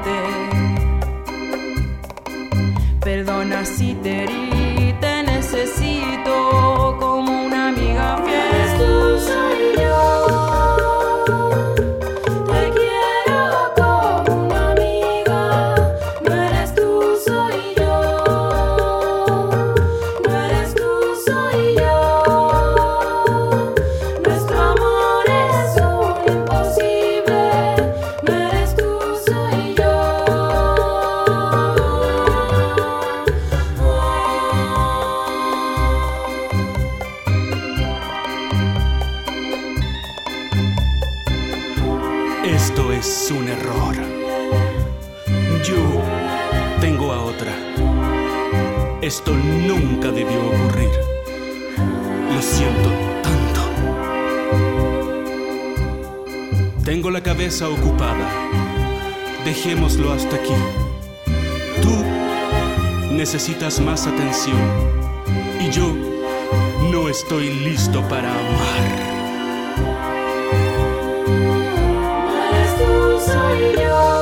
amarte. Perdona si te herí, te necesito como una amiga fiel. Tú soy yo. Esto es un error. Yo tengo a otra. Esto nunca debió ocurrir. Lo siento tanto. Tengo la cabeza ocupada. Dejémoslo hasta aquí. Tú necesitas más atención y yo no estoy listo para amar. Soy yo.